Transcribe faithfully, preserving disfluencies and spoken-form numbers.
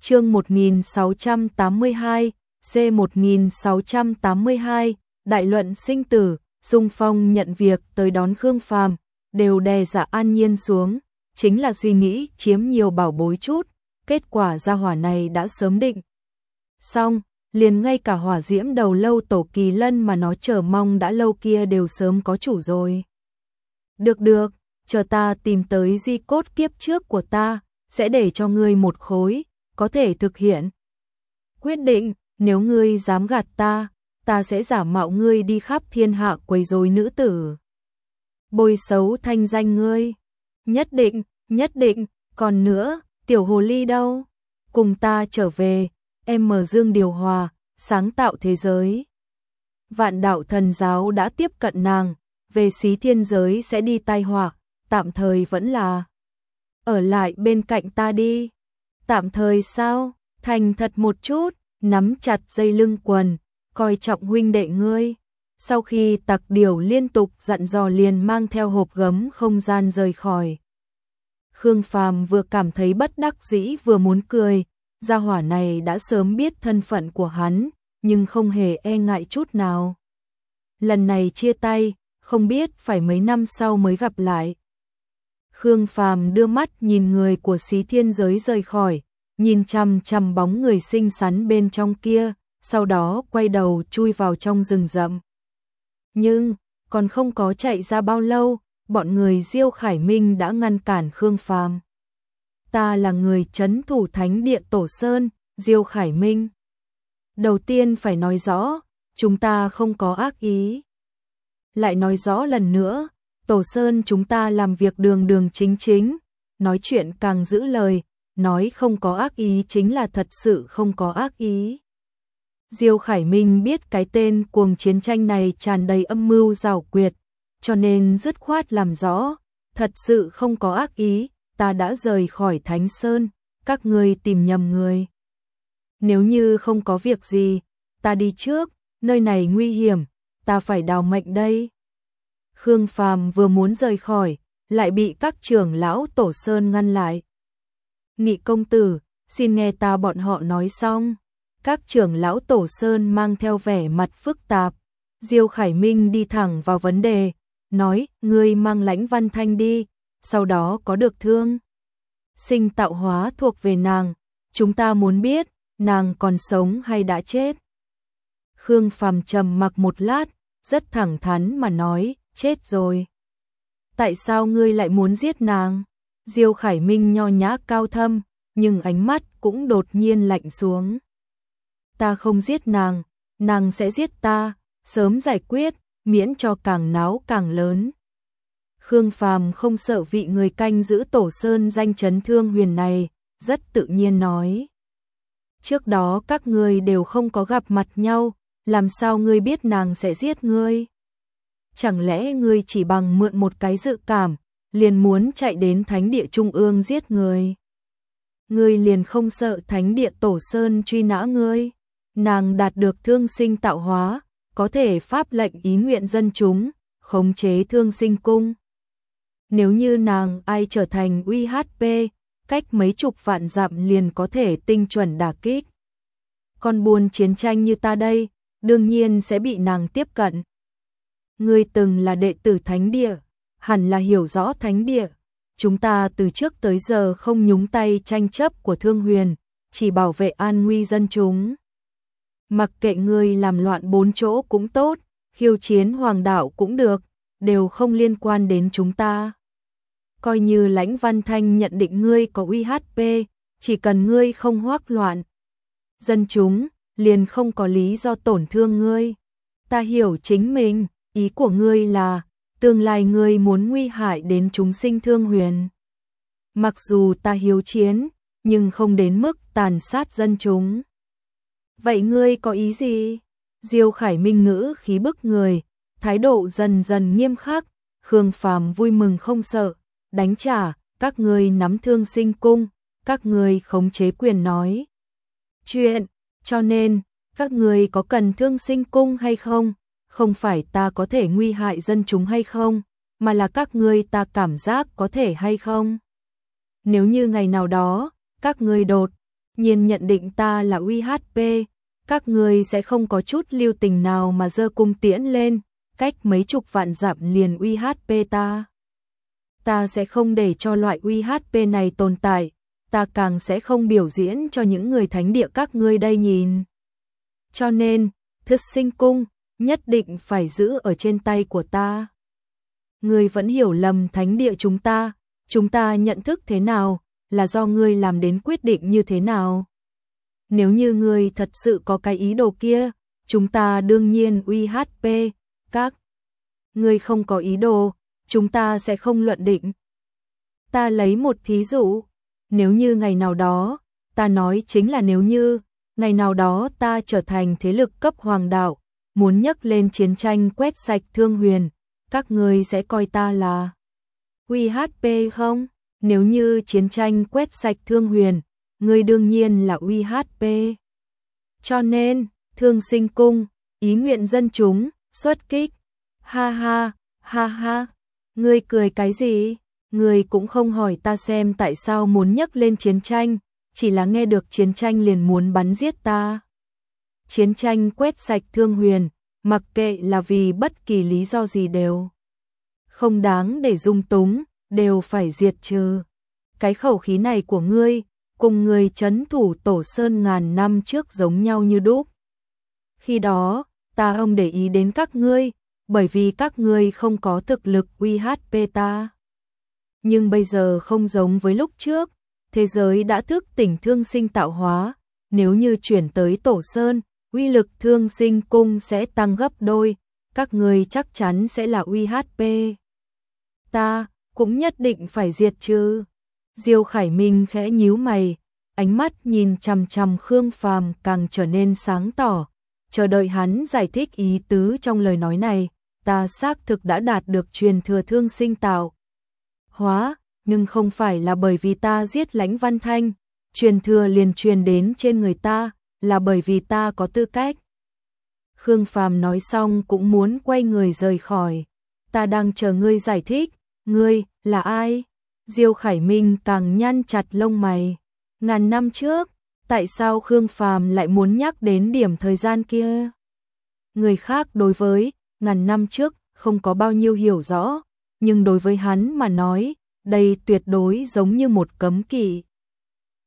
Chương một nghìn sáu trăm tám mươi hai, C một nghìn sáu trăm tám mươi hai, đại luận sinh tử. Dung Phong nhận việc tới đón Khương Phàm, đều đè Dạ An Nhiên xuống, chính là suy nghĩ chiếm nhiều bảo bối chút, kết quả gia hỏa này đã sớm định. Xong, liền ngay cả hỏa diễm đầu lâu tổ kỳ lân mà nó chờ mong đã lâu kia đều sớm có chủ rồi. Được được, chờ ta tìm tới di cốt kiếp trước của ta, sẽ để cho ngươi một khối, có thể thực hiện. Quyết định, nếu ngươi dám gạt ta, ta sẽ giả mạo ngươi đi khắp thiên hạ quấy rối nữ tử. Bôi xấu thanh danh ngươi. Nhất định, nhất định, còn nữa, tiểu hồ ly đâu? Cùng ta trở về, em mở dương điều hòa, sáng tạo thế giới. Vạn đạo thần giáo đã tiếp cận nàng, về xí thiên giới sẽ đi tai họa, tạm thời vẫn là ở lại bên cạnh ta đi. Tạm thời sao? Thành thật một chút, nắm chặt dây lưng quần, coi trọng huynh đệ ngươi. Sau khi Tặc Điểu liên tục dặn dò liền mang theo hộp gấm không gian rời khỏi. Khương Phàm vừa cảm thấy bất đắc dĩ vừa muốn cười, gia hỏa này đã sớm biết thân phận của hắn, nhưng không hề e ngại chút nào. Lần này chia tay, không biết phải mấy năm sau mới gặp lại. Khương Phàm đưa mắt nhìn người của xí thiên giới rời khỏi, nhìn chằm chằm bóng người xinh xắn bên trong kia, sau đó quay đầu chui vào trong rừng rậm. Nhưng, còn không có chạy ra bao lâu, bọn người Diêu Khải Minh đã ngăn cản Khương Phàm. Ta là người trấn thủ thánh địa Tổ Sơn, Diêu Khải Minh. Đầu tiên phải nói rõ, chúng ta không có ác ý. Lại nói rõ lần nữa, Tổ Sơn chúng ta làm việc đường đường chính chính, nói chuyện càng giữ lời, nói không có ác ý chính là thật sự không có ác ý. Diêu Khải Minh biết cái tên cuồng chiến tranh này tràn đầy âm mưu giảo quyệt, cho nên dứt khoát làm rõ, thật sự không có ác ý, ta đã rời khỏi Thánh Sơn, các ngươi tìm nhầm người. Nếu như không có việc gì, ta đi trước, nơi này nguy hiểm, ta phải đào mệnh đây. Khương Phàm vừa muốn rời khỏi, lại bị các trưởng lão Tổ Sơn ngăn lại. Nghị công tử, xin nghe ta bọn họ nói xong. Các trưởng lão Tổ Sơn mang theo vẻ mặt phức tạp. Diêu Khải Minh đi thẳng vào vấn đề, nói, ngươi mang Lãnh Văn Thanh đi, sau đó có được thương sinh tạo hóa thuộc về nàng, chúng ta muốn biết, nàng còn sống hay đã chết. Khương Phàm trầm mặc một lát, rất thẳng thắn mà nói, chết rồi. Tại sao ngươi lại muốn giết nàng? Diêu Khải Minh nho nhã cao thâm, nhưng ánh mắt cũng đột nhiên lạnh xuống. Ta không giết nàng, nàng sẽ giết ta, sớm giải quyết, miễn cho càng náo càng lớn. Khương Phàm không sợ vị người canh giữ Tổ Sơn danh chấn Thương Huyền này, rất tự nhiên nói. Trước đó các ngươi đều không có gặp mặt nhau, làm sao ngươi biết nàng sẽ giết ngươi? Chẳng lẽ ngươi chỉ bằng mượn một cái dự cảm, liền muốn chạy đến Thánh địa Trung ương giết người? Ngươi liền không sợ Thánh địa Tổ Sơn truy nã ngươi? Nàng đạt được thương sinh tạo hóa, có thể pháp lệnh ý nguyện dân chúng, khống chế thương sinh cung. Nếu như nàng ai trở thành u hát pê, cách mấy chục vạn dặm liền có thể tinh chuẩn đả kích. Con buôn chiến tranh như ta đây, đương nhiên sẽ bị nàng tiếp cận. Ngươi từng là đệ tử Thánh địa, hẳn là hiểu rõ Thánh địa. Chúng ta từ trước tới giờ không nhúng tay tranh chấp của Thương Huyền, chỉ bảo vệ an nguy dân chúng. Mặc kệ ngươi làm loạn bốn chỗ cũng tốt, khiêu chiến hoàng đạo cũng được, đều không liên quan đến chúng ta. Coi như Lãnh Văn Thanh nhận định ngươi có u hát pê, chỉ cần ngươi không hoắc loạn dân chúng, liền không có lý do tổn thương ngươi. Ta hiểu chính mình, ý của ngươi là, tương lai ngươi muốn nguy hại đến chúng sinh Thương Huyền. Mặc dù ta hiếu chiến, nhưng không đến mức tàn sát dân chúng. Vậy ngươi có ý gì? Diêu Khải Minh ngữ khí bức người, thái độ dần dần nghiêm khắc. Khương Phàm vui mừng không sợ, đánh trả, các ngươi nắm thương sinh cung, các ngươi khống chế quyền nói chuyện, cho nên, các ngươi có cần thương sinh cung hay không? Không phải ta có thể nguy hại dân chúng hay không, mà là các ngươi ta cảm giác có thể hay không? Nếu như ngày nào đó, các ngươi đột nhiên nhận định ta là u hát pê, các ngươi sẽ không có chút lưu tình nào mà giơ cung tiễn lên, cách mấy chục vạn dặm liền u hát pê ta. Ta sẽ không để cho loại u hát pê này tồn tại, ta càng sẽ không biểu diễn cho những người thánh địa các ngươi đây nhìn. Cho nên, Thức Sinh Cung nhất định phải giữ ở trên tay của ta. Ngươi vẫn hiểu lầm thánh địa chúng ta, chúng ta nhận thức thế nào, là do ngươi làm đến quyết định như thế nào. Nếu như ngươi thật sự có cái ý đồ kia, chúng ta đương nhiên u hát pê, các ngươi không có ý đồ, chúng ta sẽ không luận định. Ta lấy một thí dụ, nếu như ngày nào đó, ta nói chính là nếu như, ngày nào đó ta trở thành thế lực cấp hoàng đạo, muốn nhấc lên chiến tranh quét sạch Thương Huyền, các ngươi sẽ coi ta là u hát pê không? Nếu như chiến tranh quét sạch Thương Huyền, ngươi đương nhiên là u hát pê. Cho nên, Thương Sinh Cung, ý nguyện dân chúng, xuất kích. Ha ha, ha ha, ngươi cười cái gì? Ngươi cũng không hỏi ta xem tại sao muốn nhấc lên chiến tranh, chỉ là nghe được chiến tranh liền muốn bắn giết ta. Chiến tranh quét sạch Thương Huyền, mặc kệ là vì bất kỳ lý do gì đều không đáng để dung túng, đều phải diệt trừ. Cái khẩu khí này của ngươi, cùng người trấn thủ Tổ Sơn ngàn năm trước giống nhau như đúc. Khi đó, ta không để ý đến các ngươi, bởi vì các ngươi không có thực lực u hát pê ta. Nhưng bây giờ không giống với lúc trước, thế giới đã thức tỉnh Thương Sinh tạo hóa, nếu như chuyển tới Tổ Sơn, uy lực Thương Sinh Cung sẽ tăng gấp đôi, các ngươi chắc chắn sẽ là u hát pê. Ta cũng nhất định phải diệt trừ. Diêu Khải Minh khẽ nhíu mày, ánh mắt nhìn chằm chằm Khương Phàm càng trở nên sáng tỏ, chờ đợi hắn giải thích ý tứ trong lời nói này. Ta xác thực đã đạt được truyền thừa Thương Sinh tạo hóa, nhưng không phải là bởi vì ta giết Lãnh Văn Thanh, truyền thừa liền truyền đến trên người ta, là bởi vì ta có tư cách. Khương Phàm nói xong cũng muốn quay người rời khỏi. Ta đang chờ ngươi giải thích, ngươi là ai? Diêu Khải Minh càng nhăn chặt lông mày. Ngàn năm trước, tại sao Khương Phàm lại muốn nhắc đến điểm thời gian kia? Người khác đối với ngàn năm trước không có bao nhiêu hiểu rõ, nhưng đối với hắn mà nói, đây tuyệt đối giống như một cấm kỵ.